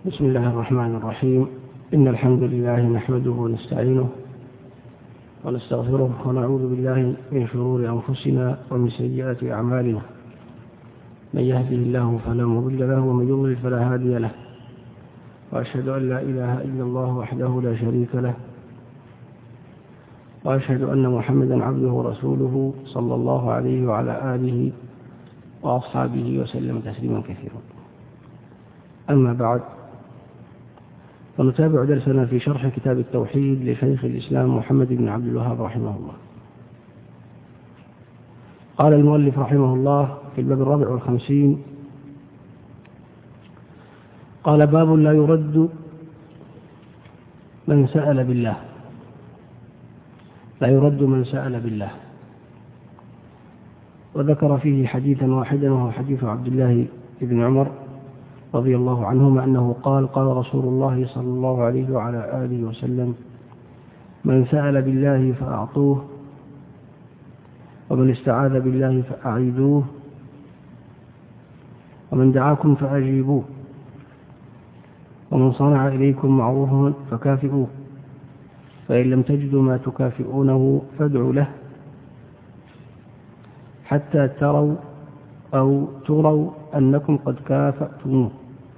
بسم الله الرحمن الرحيم. إن الحمد لله نحمده ونستعينه ونستغفره ونعوذ بالله من شرور أنفسنا ومن سيئات أعمالنا. من يهده الله فلا مضل له ومن يضلل فلا هادي له، وأشهد أن لا إله إلا الله وحده لا شريك له، وأشهد أن محمدا عبده ورسوله صلى الله عليه وعلى آله وأصحابه وسلم تسليما كثيرا. أما بعد، فنتابع درسنا في شرح كتاب التوحيد لشيخ الإسلام محمد بن عبد الوهاب رحمه الله. قال المؤلف رحمه الله في الباب 54: قال: باب لا يرد من سأل بالله. لا يرد من سأل بالله. وذكر فيه حديثا واحدا وهو حديث عبد الله بن عمر رضي الله عنهما أنه قال: قال رسول الله صلى الله عليه وعلى آله وسلم: من سأل بالله فأعطوه، ومن استعاذ بالله فأعيذوه، ومن دعاكم فأجيبوه، ومن صنع إليكم معروفا فكافئوه، فإن لم تجدوا ما تكافئونه فادعوا له حتى تروا أو تروا أنكم قد كافأتموه.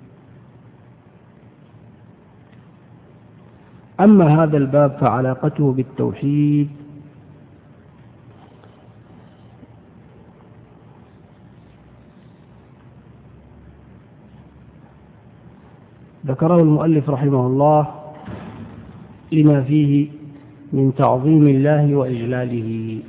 أما هذا الباب فعلاقته بالتوحيد ذكره المؤلف رحمه الله لما فيه من تعظيم الله وإجلاله.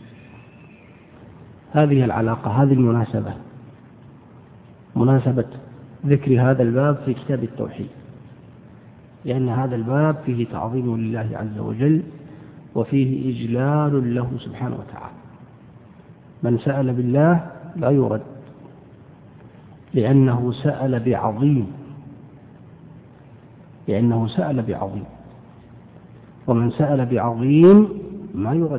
هذه العلاقة، هذه المناسبة، مناسبة ذكر هذا الباب في كتاب التوحيد، لأن هذا الباب فيه تعظيم لله عز وجل وفيه إجلال له سبحانه وتعالى. من سأل بالله لا يرد، لأنه سأل بعظيم، لأنه سأل بعظيم، ومن سأل بعظيم ما يرد،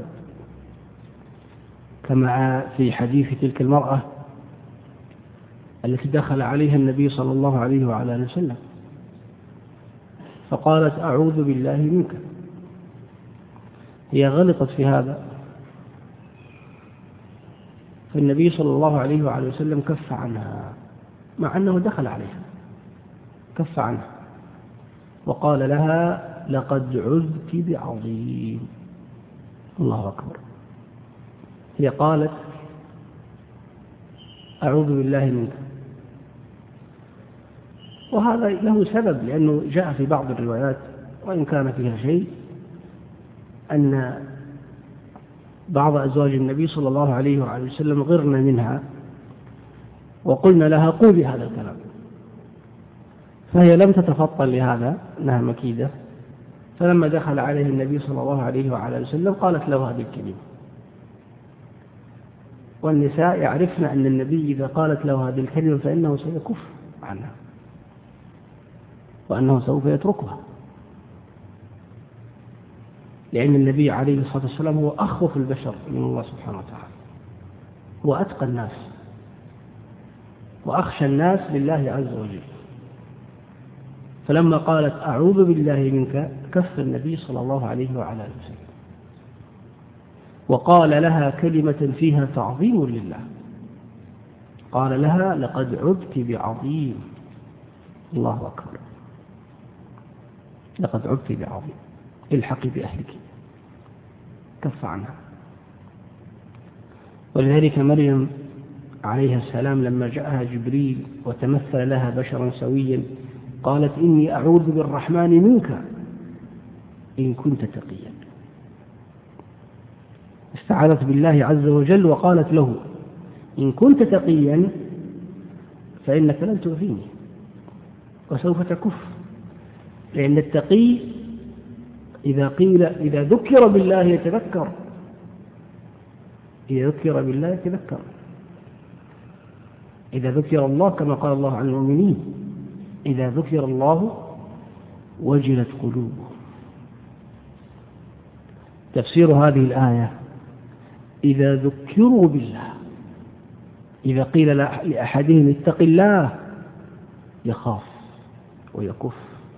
كما في حديث تلك المرأة التي دخل عليها النبي صلى الله عليه وعلى آله وسلم فقالت: أعوذ بالله منك. هي غلطت في هذا، فالنبي صلى الله عليه وعلى وسلم كف عنها، مع أنه دخل عليها، كف عنها وقال لها: لقد عذت بعظيم. الله أكبر. هي قالت: أعوذ بالله منك، وهذا له سبب، لأنه جاء في بعض الروايات وإن كان فيها شيء أن بعض أزواج النبي صلى الله عليه وعلى وسلم غرن منها وقلنا لها: قولي هذا الكلام، فهي لم تتفطن لهذا، أنها مكيدة، فلما دخل عليه النبي صلى الله عليه وعلى وسلم قالت له هذه الكلمة. والنساء يعرفن أن النبي إذا قالت له هذه الكلمة فإنه سيكف عنها وأنه سوف يتركها، لأن النبي عليه الصلاة والسلام هو أخوف البشر من الله سبحانه وتعالى، وأتقى الناس وأخشى الناس لله عز وجل. فلما قالت: أعوذ بالله منك، كف النبي صلى الله عليه وعلى آله وسلم وقال لها كلمة فيها تعظيم لله، قال لها: لقد عذت بعظيم. الله أكبر. لقد عذت بعظيم، الحقي بأهلك. كف عنها. ولذلك مريم عليها السلام لما جاءها جبريل وتمثل لها بشرا سويا قالت: إني أعوذ بالرحمن منك إن كنت تقيا. استعاذت بالله عز وجل وقالت له: إن كنت تقيا فإنك لن تؤذيني وسوف تكف. لأن التقي إذا ذكر بالله يتذكر، إذا ذكر بالله يتذكر، إذا ذكر الله، كما قال الله عن المؤمنين: إذا ذكر الله وجلت قلوبهم. تفسير هذه الآية: إذا ذكروا بالله، إذا قيل لأحدهم اتق الله يخاف ويكف،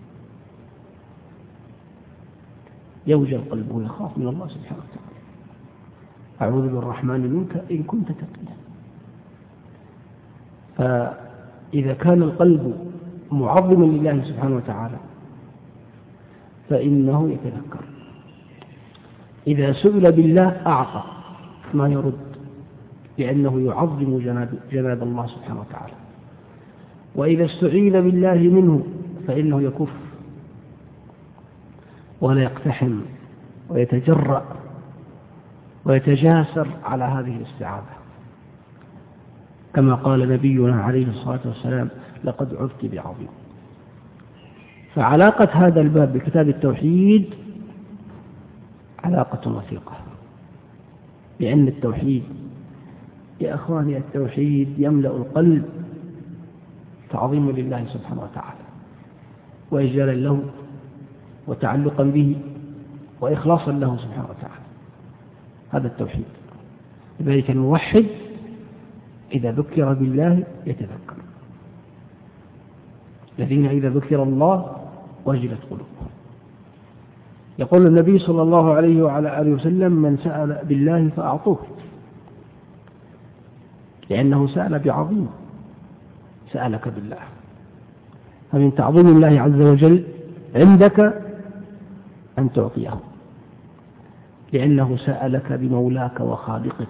يوجل قلبه ويخاف من الله سبحانه وتعالى. أعوذ بالرحمن منك إن كنت تقيا. فإذا كان القلب معظما لله سبحانه وتعالى فإنه يتذكر. إذا سئل بالله أعطى ما يرد، لأنه يعظم جناب الله سبحانه وتعالى. وإذا استعيذ بالله منه فإنه يكف ولا يقتحم ويتجرأ ويتجاسر على هذه الاستعاذة، كما قال نبينا عليه الصلاة والسلام: لقد عذت بعظيم. فعلاقة هذا الباب بكتاب التوحيد علاقة وثيقة، لأن التوحيد يا أخواني، التوحيد يملأ القلب تعظيما لله سبحانه وتعالى، وإجلالا له، وتعلقا به، وإخلاصا له سبحانه وتعالى. هذا التوحيد. لذلك الموحد إذا ذكر بالله يتذكر، الذين إذا ذكر الله وجلت قلوبهم. يقول النبي صلى الله عليه وعلى آله وسلم: من سأل بالله فأعطوه، لأنه سأل بعظيم، سألك بالله. فمن تعظيم الله عز وجل عندك أن تعطيه، لأنه سألك بمولاك وخالقك،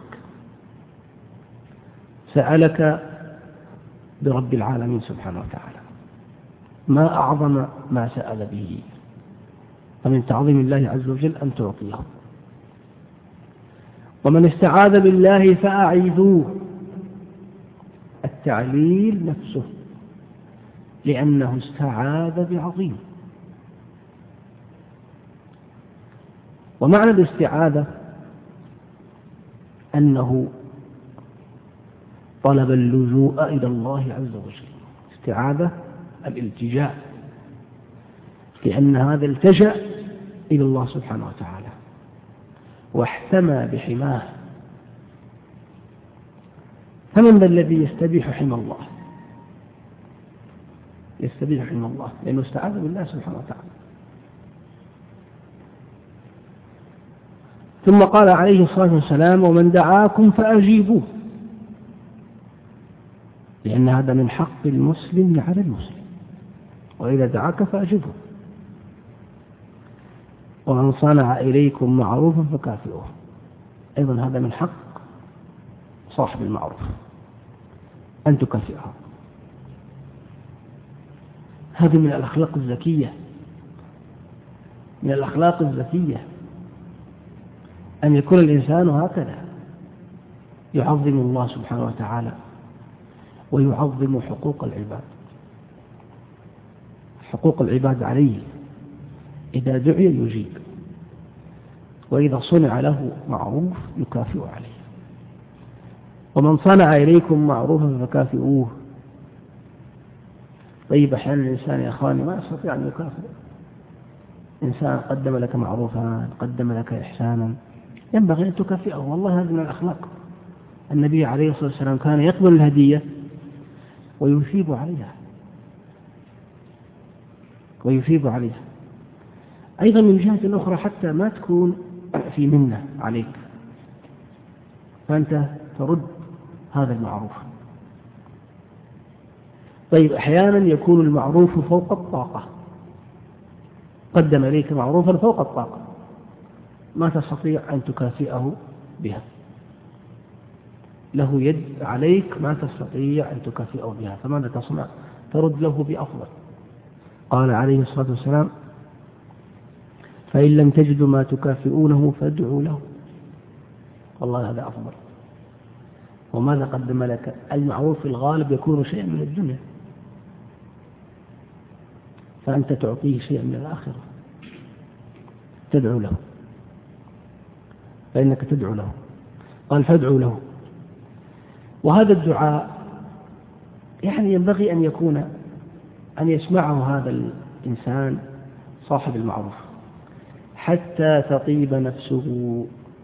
سألك برب العالمين سبحانه وتعالى. ما أعظم ما سأل به. فمن تعظيم الله عز وجل أن تعطيه. ومن استعاذ بالله فأعيذوه، التعليل نفسه، لأنه استعاذ بعظيم. ومعنى الاستعاذة أنه طلب اللجوء إلى الله عز وجل. استعاذة الالتجاء، لأن هذا التجأ إلى الله سبحانه وتعالى واحتمى بحماه. فمن ذا الذي يستبيح حمى الله؟ يستبيح حمى الله لأنه استعاذ بالله سبحانه وتعالى. ثم قال عليه الصلاة والسلام: ومن دعاكم فأجيبوه، لأن هذا من حق المسلم على المسلم، وإذا دعاك فأجبه. ومن صنع إليكم معروفا فكافئوه، أيضا هذا من حق صاحب المعروف أن تكافئه. هذه من الأخلاق الزكية، من الأخلاق الزكية أن يكون الإنسان هكذا، يعظم الله سبحانه وتعالى ويعظم حقوق العباد، حقوق العباد عليه. إذا دعي يجيب، وإذا صنع له معروف يكافئ عليه. ومن صنع إليكم معروفا فكافئوه. طيب أحيانا الإنسان يا أخواني ما يستطيع أن يكافئ إنسان قدم لك معروفا، قدم لك إحسانا، ينبغي أن تكافئه. والله هذا من الأخلاق. النبي عليه الصلاة والسلام كان يقبل الهدية ويثيب عليها، ويثيب عليها. أيضا من جهة أخرى حتى ما تكون في منة عليك، فأنت ترد هذا المعروف. طيب أحيانا يكون المعروف فوق الطاقة، قدم إليك معروفا فوق الطاقة، ما تستطيع أن تكافئه بها، له يد عليك ما تستطيع أن تكافئه بها، فماذا تصنع؟ ترد له بأفضل. قال عليه الصلاة والسلام: فإن لم تجدوا ما تكافئونه فادعوا له. والله هذا أفضل. وماذا قدم لك؟ المعروف في الغالب يكون شيئا من الدنيا، فأنت تعطيه شيئا من الآخرة، تدعو له، فإنك تدعو له. قال: فادعوا له. وهذا الدعاء يعني ينبغي أن يكون أن يسمعه هذا الإنسان صاحب المعروف حتى تطيب نفسه،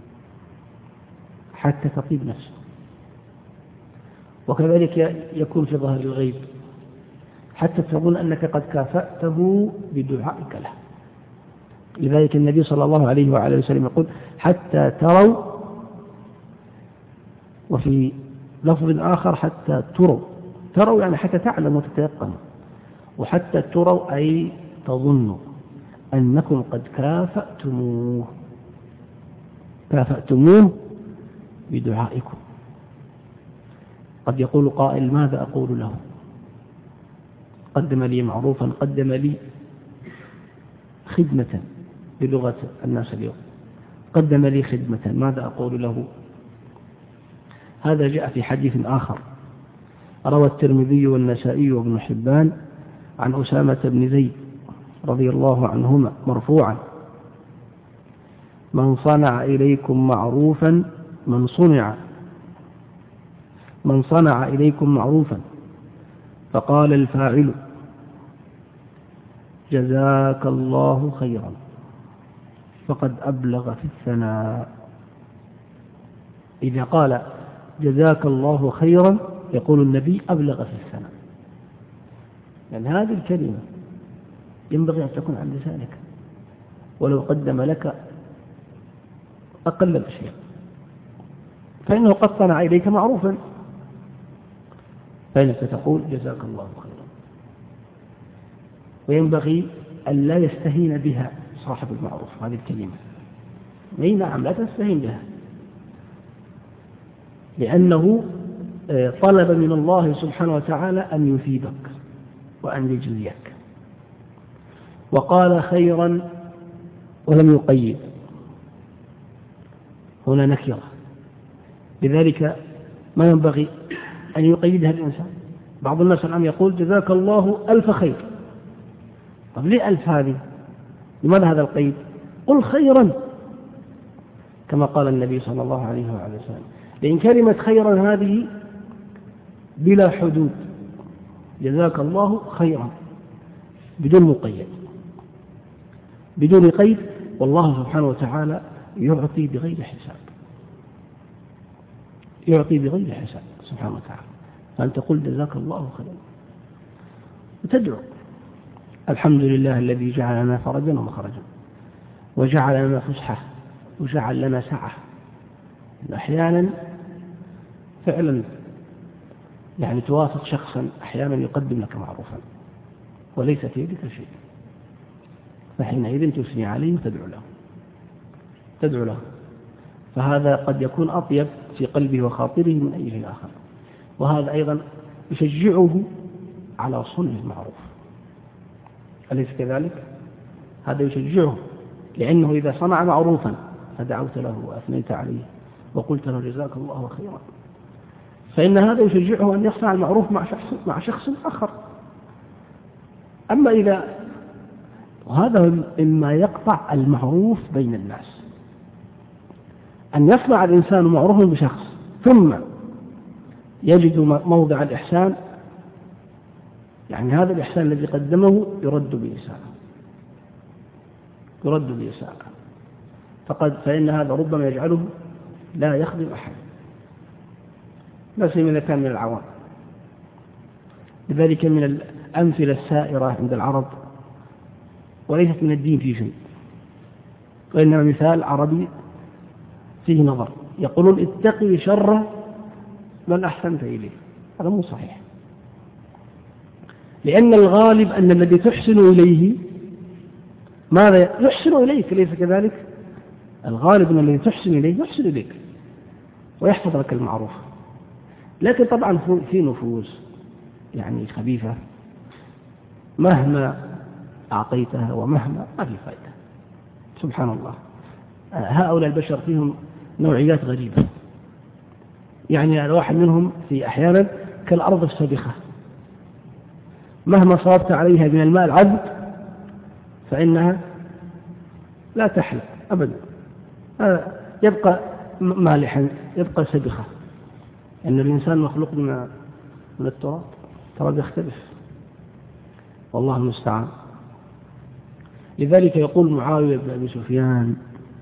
حتى تطيب نفسه. وكذلك يكون في ظهر الغيب حتى تظن أنك قد كافأته بدعائك له. لذلك النبي صلى الله عليه وعلى وسلم يقول حتى تروا، وفي لفظ آخر حتى تروا يعني حتى تعلموا وتتيقنوا، وحتى تروا أي تظنوا أنكم قد كافأتموه بدعائكم. قد يقول قائل ماذا أقول له؟ قدم لي معروفا، قدم لي خدمة بلغة الناس اليوم، قدم لي خدمة، ماذا أقول له؟ هذا جاء في حديث آخر روى الترمذي والنسائي وابن حبان عن أسامة بن زيد رضي الله عنهما مرفوعا: من صنع إليكم معروفا من صنع إليكم معروفا فقال الفاعل جزاك الله خيرا فقد أبلغ في الثناء. إذا قال جزاك الله خيرا يقول النبي أبلغ في الثناء، لأن هذه الكلمة ينبغي أن تكون عن لسانك، ولو قدم لك أقل الأشياء فإنه قد صنع إليك معروفا، فإنك تقول جزاك الله خيرا. وينبغي أن لا يستهين بها صاحب المعروف هذه الكلمة. أي نعم، لا تستهين بها، لأنه طلب من الله سبحانه وتعالى أن يثيبك وأن يجزيك، وقال خيرا ولم يقيد، هنا نكرة، لذلك ما ينبغي أن يقيدها الإنسان. بعض الناس الآن يقول جزاك الله ألف خير. طب ليه ألف هذه؟ لماذا هذا القيد؟ قل خيرا كما قال النبي صلى الله عليه وعلى وسلم، لأن كلمة خيرا هذه بلا حدود، جزاك الله خيرا بدون مقيد بدون قيد، والله سبحانه وتعالى يعطي بغير حساب، يعطي بغير حساب سبحانه وتعالى. فأن تقول جزاك الله خيرا وتدعو الحمد لله الذي جعل لنا فرجا ومخرجا وجعل لنا فسحة وجعل لنا سعة. أحيانا فعلا يعني توافق شخصا أحيانا يقدم لك معروفا وليس في يدك شيء، فحينئذ تثني عليه تدعو له، فهذا قد يكون أطيب في قلبه وخاطره من أي شيء آخر. وهذا أيضا يشجعه على صنع المعروف، أليس كذلك؟ هذا يشجعه، لأنه إذا صنع معروفا فدعوت له وأثنيت عليه وقلت له جزاك الله خيرا، فإن هذا يشجعه أن يصنع المعروف مع شخص آخر. أما إذا، وهذا إما يقطع المعروف بين الناس، أن يصنع الإنسان معروفا بشخص ثم يجد موضع الإحسان، يعني هذا الإحسان الذي قدمه يرد بإساءة فإن هذا ربما يجعله لا يخدم أحد، لا سيما إذا كان من العوام. لذلك من الأمثلة السائرة عند العرب، وليست من الدين في شيء، وإنما مثال عربي فيه نظر، يقولون اتقي شر من أحسنت إليه. هذا مو صحيح، لأن الغالب أن الذي تحسن إليه ماذا يحسن إليك، ليس كذلك؟ الغالب أن الذي تحسن إليه يحسن إليك ويحفظ لك المعروف. لكن طبعا في نفوس يعني خبيثة مهما أعطيتها ومهما ما في فائدة، سبحان الله. هؤلاء البشر فيهم نوعيات غريبة، يعني الواحد منهم في أحيانا كالأرض السابخة، مهما صرفت عليها من الماء العذب فإنها لا تحلى أبدا، يبقى مالحا، يبقى سبخة. أن الإنسان مخلوق من التراب يختلف، والله المستعان. لذلك يقول معاوية بن أبي سفيان،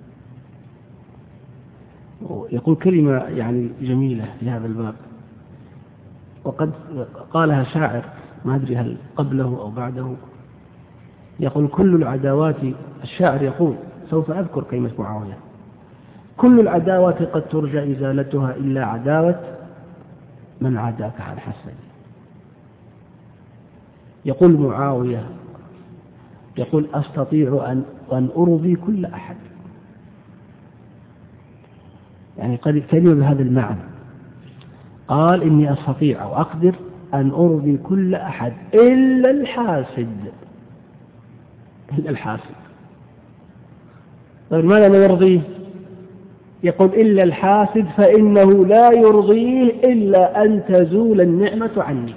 يقول كلمة يعني جميلة في هذا الباب، وقد قالها شاعر ما أدري هل قبله أو بعده. يقول كل العداوات، الشاعر يقول سوف أذكر كلمة معاوية: كل العداوات قد ترجى إزالتها إلا عداوة من عاداك عن حسد. يقول معاوية، يقول أستطيع أن أرضي كل أحد، يعني كلمة بهذا المعنى. قال إني أستطيع أو أقدر أن أرضي كل أحد إلا الحاسد. إلا الحاسد. طيب ماذا لا يرضيه؟ يقول إلا الحاسد فإنه لا يرضيه إلا أن تزول النعمة عني.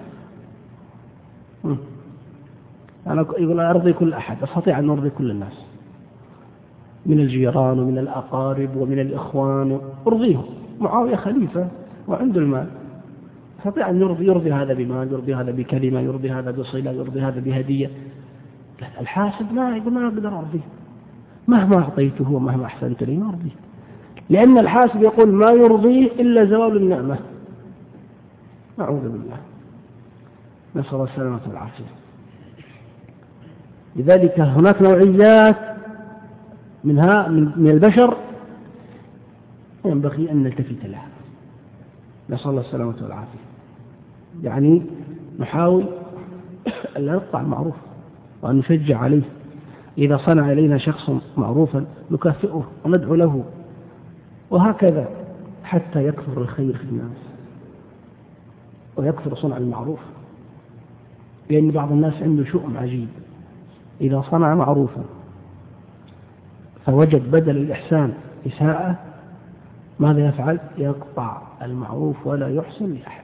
أنا يقول أرضي كل أحد، أستطيع أن أرضي كل الناس من الجيران ومن الأقارب ومن الإخوان، أرضيهم. معاوية خليفة وعنده المال، أستطيع أن يرضي هذا بمال، يرضي هذا بكلمة، يرضي هذا بصلة، يرضي هذا بهدية. الحاسد ما يقول ما أقدر أرضيه، مهما أعطيته ومهما أحسنت لي ما أرضيه، لأن الحاسد يقول ما يرضيه إلا زوال النعمة. أعوذ بالله، نسأل الله السلامة والعافية. لذلك هناك نوعيات من البشر ينبغي أن نلتفت لها، نسأل الله السلامة والعافية. يعني نحاول أن لا نقطع المعروف وأن نشجع عليه. إذا صنع إلينا شخص معروفا نكافئه وندعو له، وهكذا حتى يكثر الخير في الناس ويكثر صنع المعروف. لأن بعض الناس عنده شؤم عجيب، إذا صنع معروفا فوجد بدل الإحسان إساءة، ماذا يفعل؟ يقطع المعروف ولا يحسن لأحد.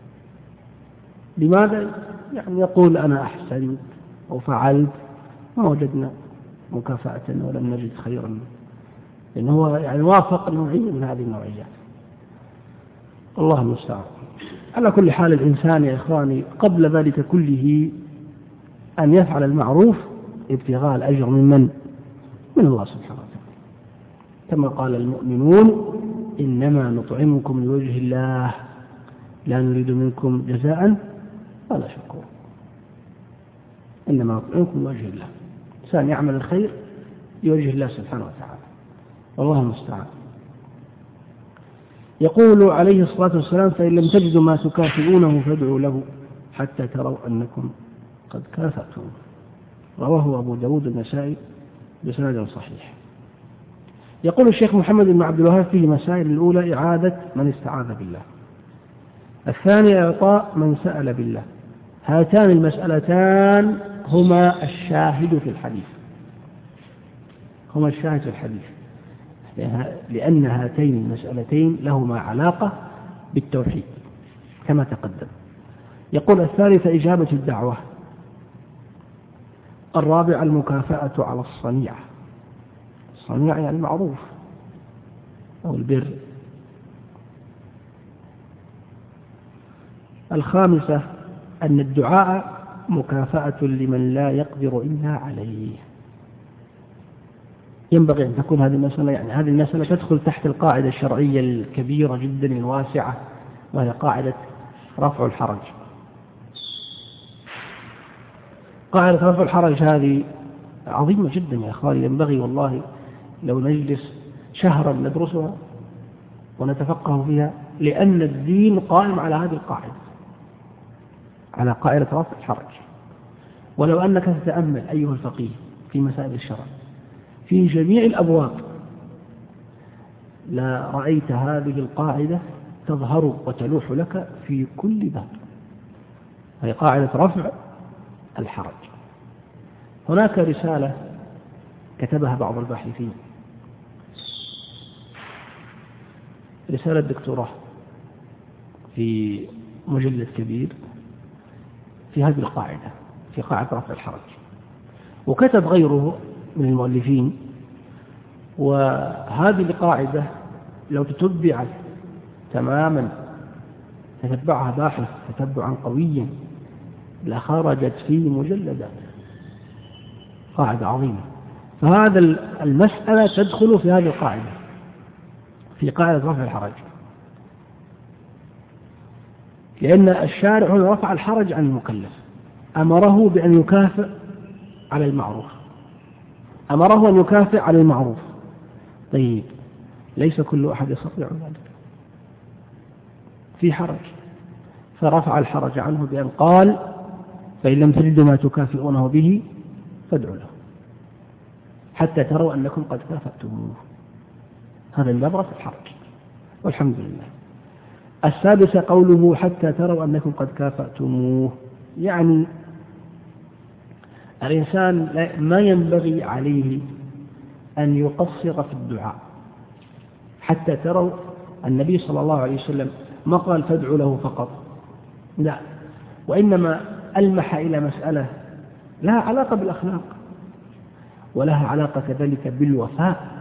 لماذا؟ يعني يقول أنا أحسنت وفعلت ما وجدنا مكافأة ولم نجد خيرا، لأنه هو يعني وافق نوعية من هذه النوعيات. الله المستعان. على كل حال الإنسان يا إخواني قبل ذلك كله أن يفعل المعروف ابتغاء الأجر من الله سبحانه وتعالى، كما قال المؤمنون إنما نطعمكم لوجه الله لا نريد منكم جزاء ولا شكورا. إنما نطعمكم لوجه الله، إنسان يعمل الخير لوجه الله سبحانه وتعالى، والله المستعان. يقول عليه الصلاة والسلام فإن لم تجدوا ما تكافئونه فادعوا له حتى تروا أنكم قد كافأتم. رواه أبو داود النسائي بسند صحيح. يقول الشيخ محمد بن عبد الوهاب في مسائل: الأولى إعادة من استعاذ بالله، الثانية إعطاء من سأل بالله. هاتان المسألتان هما الشاهد في الحديث، هما الشاهد في الحديث، لأن هاتين المسألتين لهما علاقة بالتوحيد كما تقدم. يقول الثالثة إجابة الدعوة، الرابعة المكافأة على الصنيعة، الصنيعة يعني المعروف أو البر. الخامسة أن الدعاء مكافأة لمن لا يقدر إلا عليه. ينبغي أن تكون هذه المسألة، يعني هذه المسألة تدخل تحت القاعدة الشرعية الكبيرة جدا الواسعة، وهي قاعدة رفع الحرج. قاعدة رفع الحرج هذه عظيمة جدا يا أخواني، ينبغي والله لو نجلس شهرا ندرسها ونتفقه فيها، لأن الدين قائم على هذه القاعدة، على قاعدة رفع الحرج. ولو أنك تتأمل أيها الفقيه في مسائل الشرع في جميع الأبواب لا رأيت هذه القاعدة تظهر وتلوح لك في كل باب، هي قاعدة رفع الحرج. هناك رسالة كتبها بعض الباحثين، رسالة دكتوراه في مجلد كبير في هذه القاعدة، في قاعدة رفع الحرج، وكتب غيره من المؤلفين. وهذه القاعدة لو تتبعت تماما، تتبعها باحث تتبعا قويا، لخرجت في مجلدات، قاعدة عظيمة. فهذا المسألة تدخل في هذه القاعدة، في قاعدة رفع الحرج، لأن الشارع رفع الحرج عن المكلف، أمره بأن يكافئ على المعروف، أمره أن يكافئ على المعروف. طيب ليس كل أحد يستطيع ذلك، في حرج، فرفع الحرج عنه بأن قال فإن لم تجدوا ما تكافئونه به فادعوا له حتى تروا أنكم قد كافأتموه. هذا من باب رفع الحرج، والحمد لله. السادسة قوله حتى تروا أنكم قد كافأتموه، يعني الإنسان ما ينبغي عليه أن يقصر في الدعاء حتى تروا. النبي صلى الله عليه وسلم ما قال فادعوا له فقط، لا، وإنما ألمح إلى مسألة لها علاقة بالأخلاق ولها علاقة كذلك بالوفاء.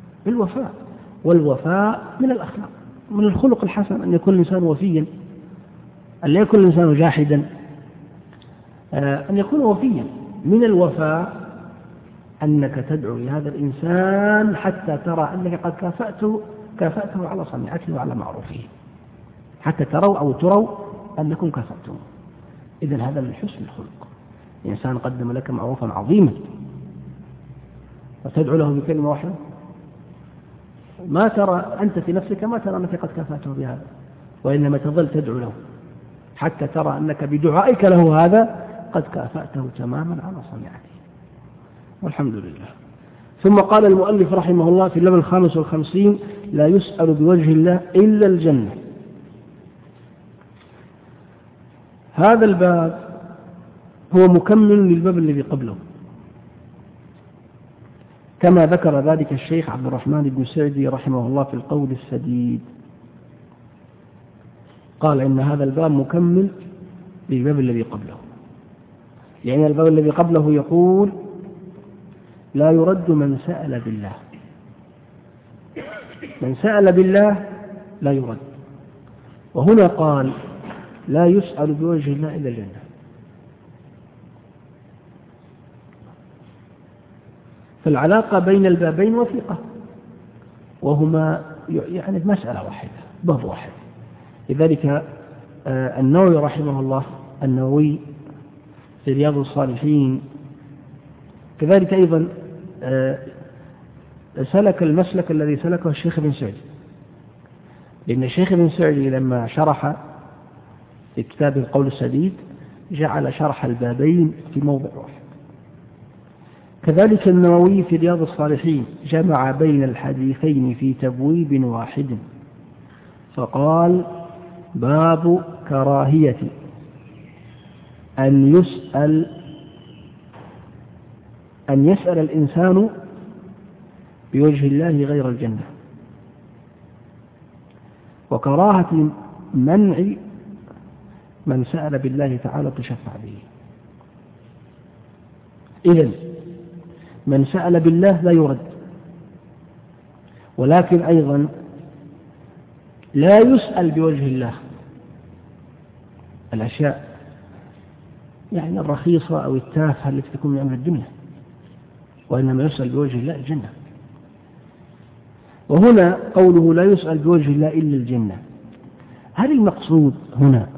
والوفاء من الأخلاق، من الخلق الحسن أن يكون الإنسان وفيا، أن لا يكون الإنسان جاحدا، أن يكون وفيا. من الوفاء أنك تدعو لهذا الإنسان حتى ترى أنك قد كافأته على صنيعته وعلى معروفه، حتى تروا أو تروا أنكم كافأتم. إذن هذا من حسن الخلق. الإنسان قدم لك معروفا عظيما وتدعو له بكلمة واحدة، ما ترى أنت في نفسك ما ترى أنك قد كافأته بهذا، وإنما تظل تدعو له حتى ترى أنك بدعائك له هذا قد كافأته تماما على صنيعته، والحمد لله. ثم قال المؤلف رحمه الله في اللبن 55: لا يسأل بوجه الله إلا الجنة. هذا الباب هو مكمل للباب الذي قبله، كما ذكر ذلك الشيخ عبد الرحمن بن سعدي رحمه الله في القول السديد، قال إن هذا الباب مكمل للباب الذي قبله، لأن الباب الذي قبله يقول لا يرد من سأل بالله، من سأل بالله لا يرد. وهنا قال لا يسأل بوجه الله إلا الجنة. فالعلاقة بين البابين وثيقة، وهما يعني مسألة واحدة، باب واحد. لذلك النووي رحمه الله، النووي في رياض الصالحين كذلك أيضا سلك المسلك الذي سلكه الشيخ بن سعدي، لأن الشيخ بن سعدي لما شرح في كتاب القول السديد جعل شرح البابين في موضع واحد. كذلك النووي في رياض الصالحين جمع بين الحديثين في تبويب واحد، فقال باب كراهية أن يسأل الإنسان بوجه الله غير الجنة، وكراهة منع من سأل بالله تعالى تشفع به. إذن من سأل بالله لا يرد، ولكن أيضا لا يسأل بوجه الله الأشياء يعني الرخيصة أو التافهة التي تكون من أمر الدنيا، وإنما يسأل بوجه الله الجنة. وهنا قوله لا يسأل بوجه الله إلا الجنة، هل المقصود هنا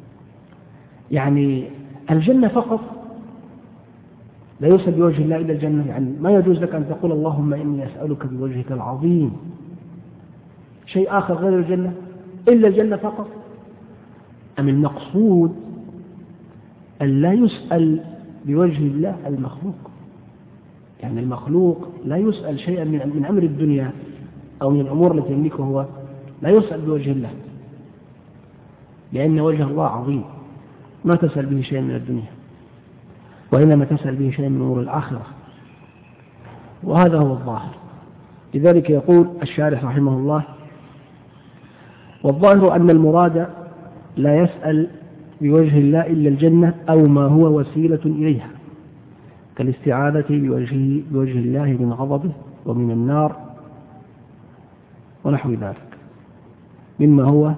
يعني الجنة فقط؟ لا يسأل بوجه الله إلا الجنة، يعني ما يجوز لك أن تقول اللهم إني أسألك بوجهك العظيم شيء آخر غير الجنة، إلا الجنة فقط؟ أم المقصود أن لا يسأل بوجه الله المخلوق، يعني المخلوق لا يسأل شيئا من أمر الدنيا أو من الأمور التي يملكه هو، لا يسأل بوجه الله، لأن وجه الله عظيم ما تسأل به شيء من الدنيا، وإنما تسأل به شيء من أمور الآخرة، وهذا هو الظاهر. لذلك يقول الشارح رحمه الله: والظاهر أن المراد لا يسأل بوجه الله إلا الجنة أو ما هو وسيلة إليها، كالاستعاذة بوجه الله من غضبه ومن النار ونحو ذلك مما هو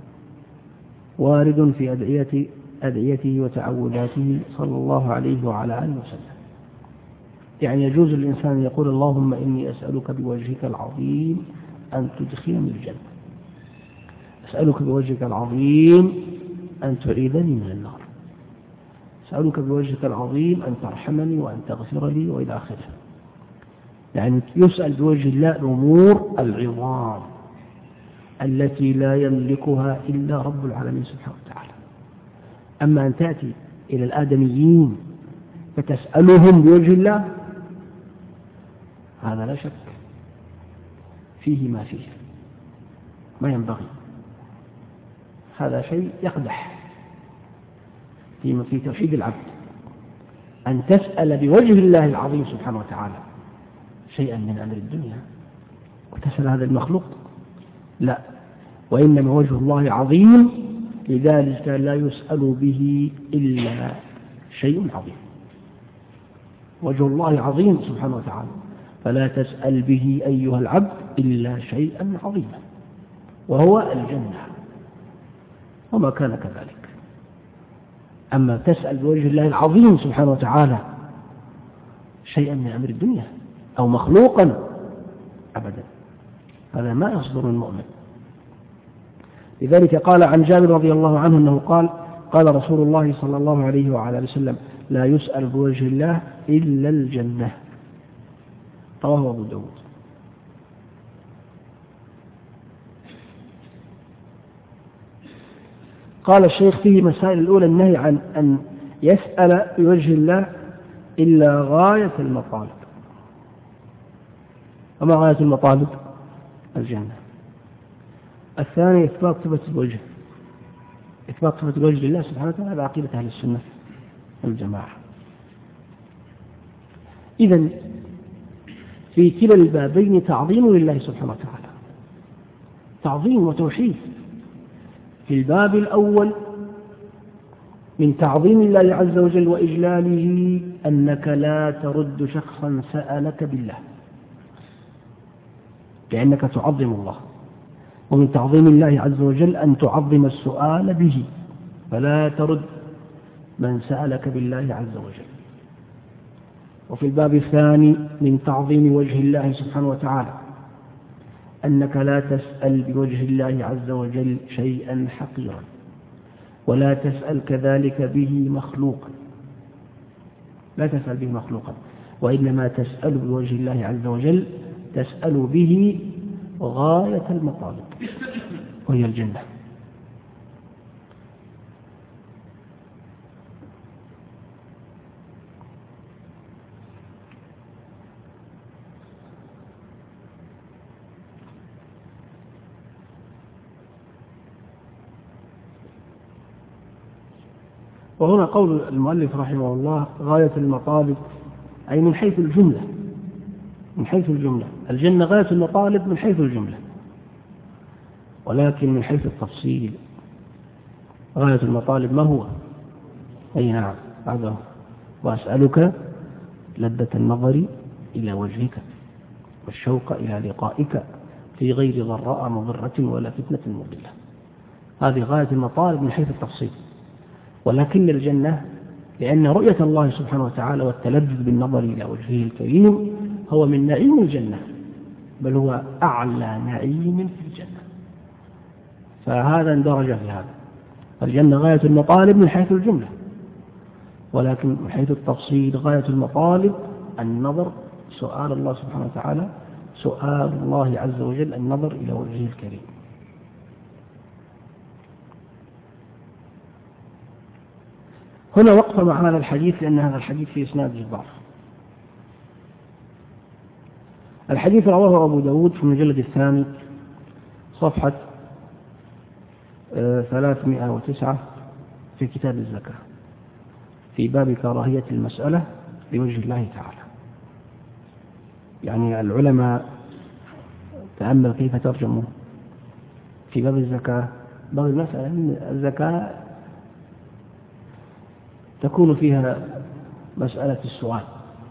وارد في أدعيته وتعوذاته صلى الله عليه وعلى آله وسلم. يعني يجوز للإنسان أن يقول اللهم إني أسألك بوجهك العظيم أن تدخلني الجنة، أسألك بوجهك العظيم أن تعيذني من النار، أسألك بوجهك العظيم أن ترحمني وأن تغفر لي وإلى آخره. يعني يسأل بوجه الله الأمور العظام التي لا يملكها إلا رب العالمين سبحانه وتعالى. أما أن تأتي إلى الآدميين فتسألهم بوجه الله، هذا لا شك فيه ما فيه، ما ينبغي، هذا شيء يقدح في توحيد العبد، أن تسأل بوجه الله العظيم سبحانه وتعالى شيئا من أمر الدنيا وتسأل هذا المخلوق، لا، وإنما وجه الله عظيم، لذلك لا يسأل به إلا شيء عظيم. وجه الله عظيم سبحانه وتعالى، فلا تسأل به أيها العبد إلا شيئا عظيما، وهو الجنة وما كان كذلك. أما تسأل بوجه الله العظيم سبحانه وتعالى شيئا من أمر الدنيا أو مخلوقا أبدا، هذا ما يصدر من مؤمن. لذلك قال عن جابر رضي الله عنه أنه قال رسول الله صلى الله عليه وعلى وسلم: لا يسأل بوجه الله إلا الجنة. رواه أبو داود. قال الشيخ فيه مسائل. الأولى النهي عن أن يسأل بوجه الله إلا غاية المطالب. وما غاية المطالب؟ الجنة. الثاني إثبات صفة الوجه. إثبات صفة الوجه لله سبحانه وتعالى هذا عقيدة أهل السنة والجماعة. إذن في كلا البابين تعظيم لله سبحانه وتعالى، تعظيم وتوحيد. في الباب الأول من تعظيم الله عز وجل وإجلاله أنك لا ترد شخصا سألك بالله، لأنك تعظم الله. ومن تعظيم الله عز وجل أن تعظم السؤال به، فلا ترد من سألك بالله عز وجل. وفي الباب الثاني من تعظيم وجه الله سبحانه وتعالى أنك لا تسأل بوجه الله عز وجل شيئا حقيرا، ولا تسأل كذلك به مخلوقا، لا تسأل به مخلوقا، وإنما تسأل بوجه الله عز وجل، تسأل به غاية المطالب وهي الجنة. وهنا قول المؤلف رحمه الله غاية المطالب، أي من حيث الجملة، من حيث الجملة. الجنة غاية المطالب من حيث الجملة، ولكن من حيث التفصيل غاية المطالب ما هو؟ أي نعم، هذا هو. وأسألك لذة النظر إلى وجهك والشوق إلى لقائك في غير ضراء مضرة ولا فتنة مضلة. هذه غاية المطالب من حيث التفصيل. ولكن الجنة لأن رؤية الله سبحانه وتعالى والتلذذ بالنظر إلى وجهه الكريم هو من نعيم الجنة، بل هو أعلى نعيم في الجنة، فهذا اندرج في هذا. الجنة غاية المطالب من حيث الجملة، ولكن من حيث التفصيل غاية المطالب النظر، سؤال الله سبحانه وتعالى، سؤال الله عز وجل النظر إلى وجهه الكريم. هنا وقفة مع هذا الحديث لأن هذا الحديث في إسناده ضعف. الحديث رواه أبو داود في المجلد الثاني صفحة 309 في كتاب الزكاة في باب كراهية المسألة بوجه الله تعالى. يعني العلماء تأمل كيف ترجموا في باب الزكاة. باب المسألة أن الزكاة تكون فيها مسألة السؤال،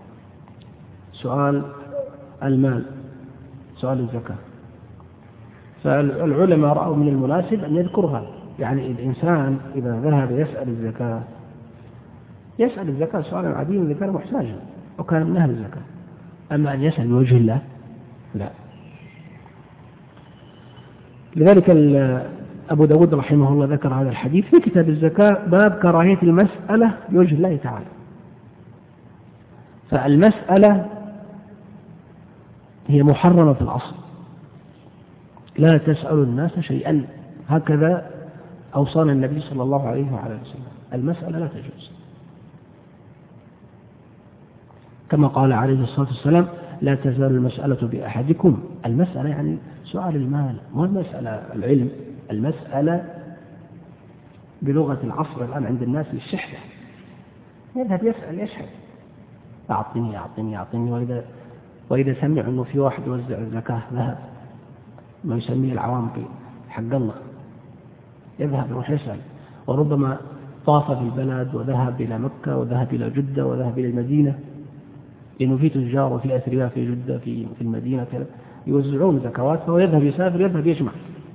سؤال المال، سؤال الزكاة. فالعلماء رأوا من المناسب أن يذكرها. يعني الإنسان إذا ذهب يسأل الزكاة سؤالا عديما إذا كان محتاجا وكان من أهل الزكاة. أما أن يسأل بوجه الله لا. لذلك أبو داود رحمه الله ذكر هذا الحديث في كتاب الزكاة باب كراهية المسألة بوجه الله تعالى. فالمسألة هي محرمة في الأصل، لا تسأل الناس شيئا، هكذا أوصانا النبي صلى الله عليه وعلى وسلم. المسألة لا تجوز، كما قال عليه الصلاة والسلام لا تزال المسألة بأحدكم. المسألة يعني سؤال المال، مو المسألة العلم. المسألة بلغة العصر الآن عند الناس الشحذة، يذهب يسأل يشحذ، أعطني أعطني أعطني. وإذا سمع أنه في واحد يوزع الزكاة ذهب، ما يسميه العوام حق الله، يذهب يروح يسأل. وربما طاف في البلد وذهب إلى مكة وذهب إلى جدة وذهب إلى المدينة، لأنه في تجار وفي أثرياء في جدة في المدينة يوزعون زكوات، فهو يذهب يسافر يذهب يجمع.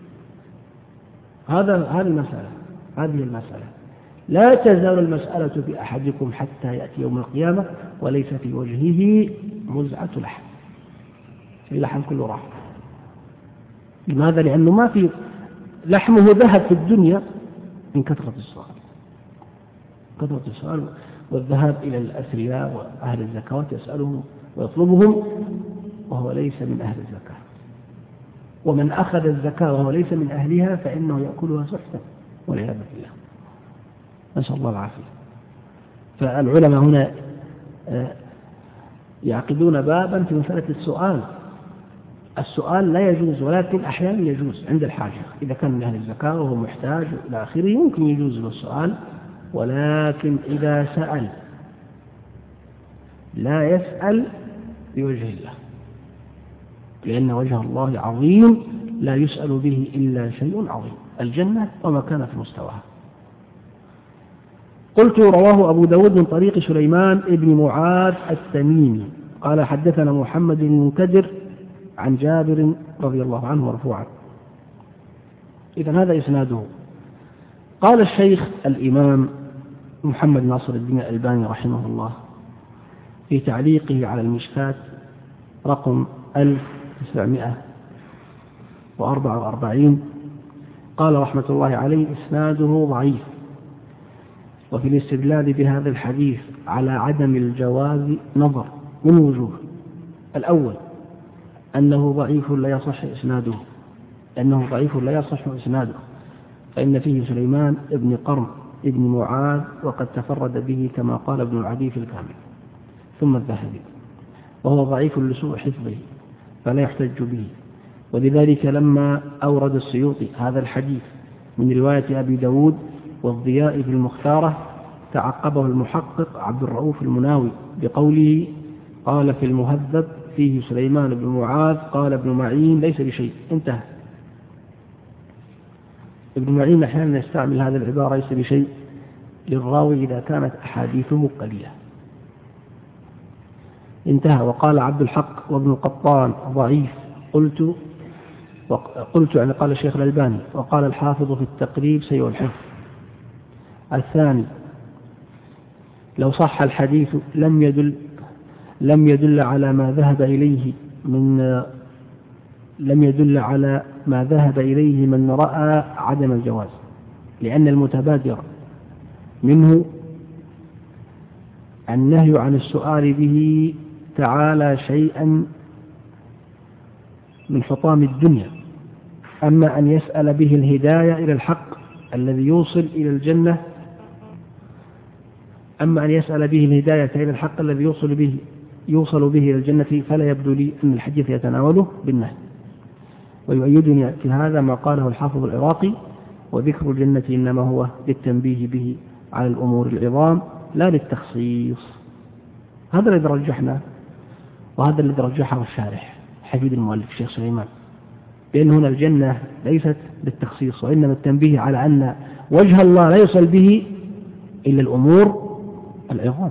هذه المسألة، هذه المسألة. لا تزال المسألة بأحدكم حتى يأتي يوم القيامة وليس في وجهه مزعة لحم، اللحم كله راح. لماذا؟ لأنه ما في لحمه ذهب في الدنيا من كثرة السؤال، كثرة السؤال والذهاب إلى الأثرياء وأهل الزكوات يسألهم ويطلبهم وهو ليس من أهل الزكاة. ومن أخذ الزكاة وهو ليس من أهلها فإنه يأكلها سحتا والعياذ بالله، نسأل الله العافية. فالعلماء هنا يعقدون بابا في مسألة السؤال. السؤال لا يجوز، ولكن أحيانا يجوز عند الحاجة، إذا كان من أهل الزكاة وهو محتاج إلى آخره يمكن يجوز له السؤال. ولكن إذا سأل لا يسأل بوجه الله، لأن وجه الله عظيم لا يسأل به إلا شيء عظيم، الجنة وما كان في مستواها. قلت رواه أبو داود من طريق سليمان ابن معاذ التميمي قال حدثنا محمد بن المنكدر عن جابر رضي الله عنه مرفوعا. إذن هذا إسناده. قال الشيخ الإمام محمد ناصر الدين الألباني رحمه الله في تعليقه على المشكاة رقم 1944 قال رحمة الله عليه إسناده ضعيف. وفي الاستدلال بهذا الحديث على عدم الجواز نظر من وجوه. الأول أنه ضعيف لا يصح إسناده، لأنه ضعيف لا يصح إسناده، فإن فيه سليمان ابن قرن ابن معاذ وقد تفرد به كما قال ابن العدي في الكامل. ثم الذهبي وهو ضعيف لسوء حفظه فلا يحتج به، ولذلك لما أورد السيوطي هذا الحديث من رواية أبي داود والضياء في المختارة تعقبه المحقق عبد الرؤوف المناوي بقوله قال في المهذب فيه سليمان بن معاذ قال ابن معين ليس بشيء، انتهى. ابن معين أحيانا يستعمل هذه العبارة ليس بشيء للراوي إذا كانت أحاديثه قليلة، انتهى. وقال عبد الحق وابن القطان ضعيف. قلت يعني قال الشيخ الألباني. وقال الحافظ في التقريب سيء الحفظ. الثاني لو صح الحديث لم يدل على ما ذهب إليه من رأى عدم الجواز، لأن المتبادر منه النهي عن السؤال به تعالى شيئا من حطام الدنيا. أما أن يسأل به الهداية إلى الحق الذي يوصل إلى الجنة، يوصل به إلى الجنة، فلا يبدو لي أن الحديث يتناوله بالنهي. ويؤيدني في هذا ما قاله الحافظ العراقي وذكر الجنة إنما هو للتنبيه به على الأمور العظام لا للتخصيص. هذا الذي رجحنا، وهذا الذي رجحه الشارح حفيد المؤلف الشيخ سليمان، بأن هنا الجنة ليست للتخصيص وإنما التنبيه على أن وجه الله لا يصل به إلا الأمور العظام.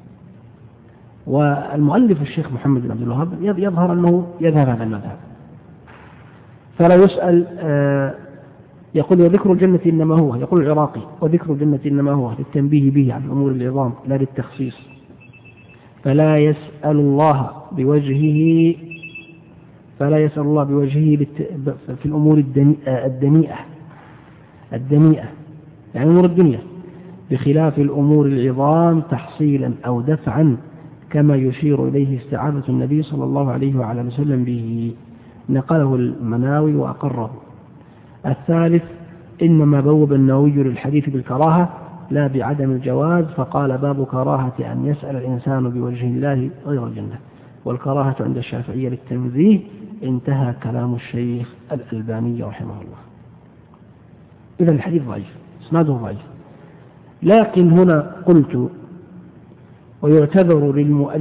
والمؤلف الشيخ محمد بن عبد الوهاب يظهر أنه يذهب هذا المذهب، فلا يسأل. يقول وذكر الجنة إنما هو، يقول العراقي وذكر الجنة إنما هو للتنبيه به عن الأمور العظام لا للتخصيص. فلا يسأل الله بوجهه في الأمور الدنيئة الدنيئة يعني أمور الدنيا، بخلاف الأمور العظام تحصيلا أو دفعا، كما يشير إليه استعاذة النبي صلى الله عليه وعلى وسلم به، نقله المناوي وأقره. الثالث إنما بوب النووي للحديث بالكراهة لا بعدم الجواز، فقال باب كراهة أن يسأل الإنسان بوجه الله غير الجنة، والكراهة عند الشافعية للتنزيه. انتهى كلام الشيخ الألباني رحمه الله. إذا الحديث ضعيف، إسناده ضعيف، لكن هنا قلت ويعتذر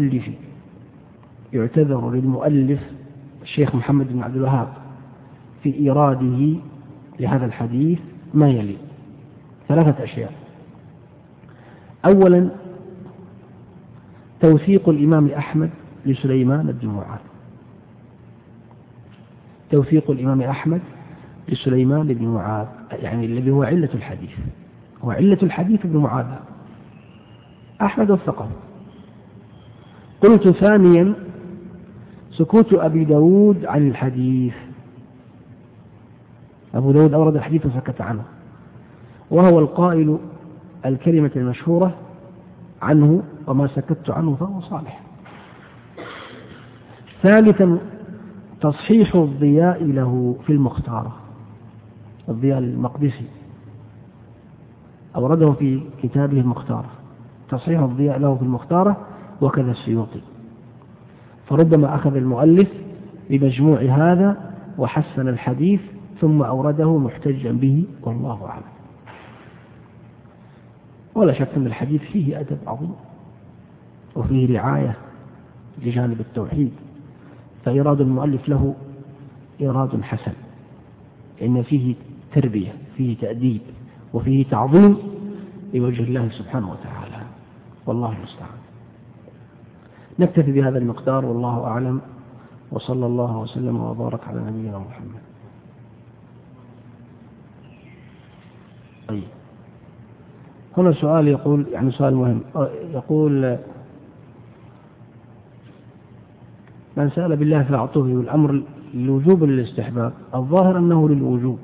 للمؤلف الشيخ محمد بن عبد الوهاب في إيراده لهذا الحديث ما يلي: 3 أشياء. أولا توثيق الإمام أحمد لسليمان بن معاذ، توثيق الإمام أحمد لسليمان بن معاذ يعني الذي هو علة الحديث، هو علة الحديث ابن معاذ، أحمد وثقه. قلت ثانيا سكوت أبي داود عن الحديث، أبو داود أورد الحديث وسكت عنه، وهو القائل الكلمة المشهورة عنه: وما سكت عنه فهو صالح. ثالثا تصحيح الضياء له في المختارة، الضياء المقدسي أورده في كتابه المختارة، تصحيح الضياء له في المختارة، وكذا السيوطي. فربما أخذ المؤلف بمجموع هذا وحسن الحديث ثم أورده محتجا به، والله أعلم. ولا شك أن الحديث فيه أدب عظيم وفيه رعاية لجانب التوحيد، فإيراد المؤلف له إيراد حسن، إن فيه تربية، فيه تأديب، وفيه تعظيم لوجه الله سبحانه وتعالى، والله المستعان. نكتفي بهذا المقدار والله أعلم، وصلى الله وسلم وبارك على نبينا محمد. طيب، هنا سؤال يقول، يعني سؤال مهم، يقول: من سأل بالله فأعطوه، والأمر للوجوب للاستحباب؟ الظاهر أنه للوجوب.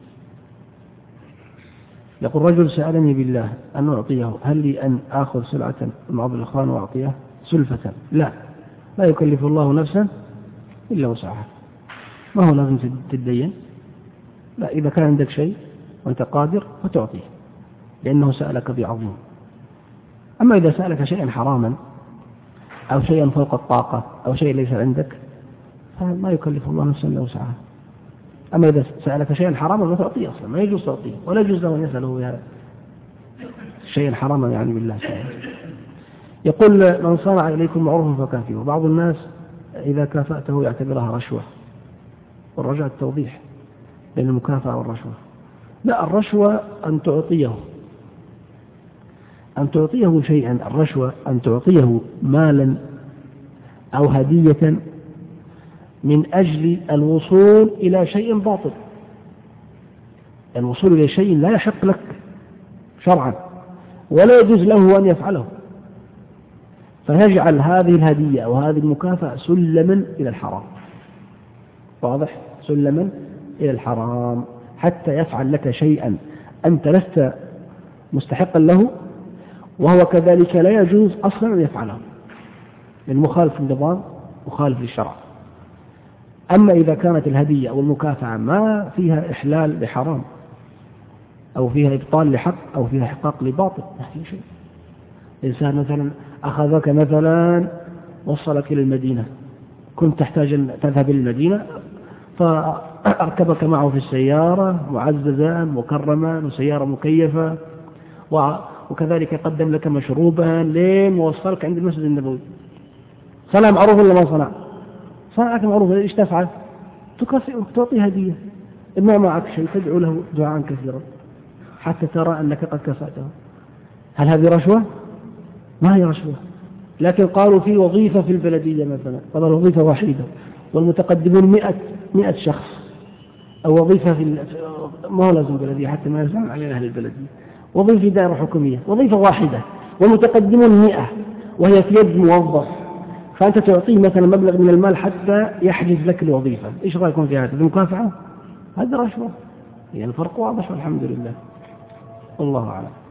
يقول: رجل سألني بالله أن أعطيه، هل لي أن آخذ سلعة من بعض الإخوان وأعطيه سلفة؟ لا يكلف الله نفسا إلا وسعها، ما هو لازم تتدين، لا، إذا كان عندك شيء وأنت قادر فتعطيه لأنه سألك بعظيم. أما إذا سألك شيئا حراما أو شيئا فوق الطاقة أو شيء ليس عندك فما يكلف الله نفسا إلا وسعها. أما إذا سألك شيئا حراما ما تعطيه أصلا، ما يجوز تعطيه، ولا يجوز له أن يسأله بهذا شيئا حراما يعني بالله سبحانه. يقول: من صنع إليكم معروفا فكافئوه. بعض الناس إذا كافأته يعتبرها رشوة، والرجاء التوضيح بين المكافأة والرشوة. لا، الرشوة أن تعطيه شيئا، الرشوة أن تعطيه مالا أو هدية من أجل الوصول إلى شيء باطل، الوصول إلى شيء لا يحق لك شرعا ولا يجوز له أن يفعله، فيجعل هذه الهدية أو هذه المكافأة سلما إلى الحرام، واضح؟ سلما إلى الحرام، حتى يفعل لك شيئا أنت لست مستحقا له، وهو كذلك لا يجوز أصلا أن يفعله، المخالف للنظام مخالف للشرع. أما إذا كانت الهدية أو المكافأة ما فيها إحلال لحرام أو فيها إبطال لحق أو فيها إحقاق لباطل، ما في شيء. إنسان مثلا أخذك مثلا وصلك إلى المدينة، كنت تحتاج أن تذهب إلى المدينة فأركبك معه في السيارة معززا مكرما وسيارة مكيفة، وكذلك قدم لك مشروبا لين وصلك عند المسجد النبوي. صنع معروف ولا ما صنع؟ صنعك معروف، إيش تفعل؟ تكافئه، تعطيه هدية. إما معك شيء تدعو له دعاء كثيرا حتى ترى أنك قد كفأته. هل هذه رشوة؟ ما هي رشوة، لكن قالوا في وظيفة في البلدية مثلا، قالوا وظيفة واحدة والمتقدمون 100 شخص، أو وظيفة ما هو لازم بلدية حتى ما يزعل علينا أهل البلدية، وظيفة في دائرة حكومية، وظيفة واحدة والمتقدمون 100 وهي في يد موظف، فأنت تعطيه مثلا مبلغ من المال حتى يحجز لك الوظيفة. إيش رأيكم في هذا؟ المكافأة؟ هذا رشوة، يعني الفرق واضح والحمد لله، والله أعلم.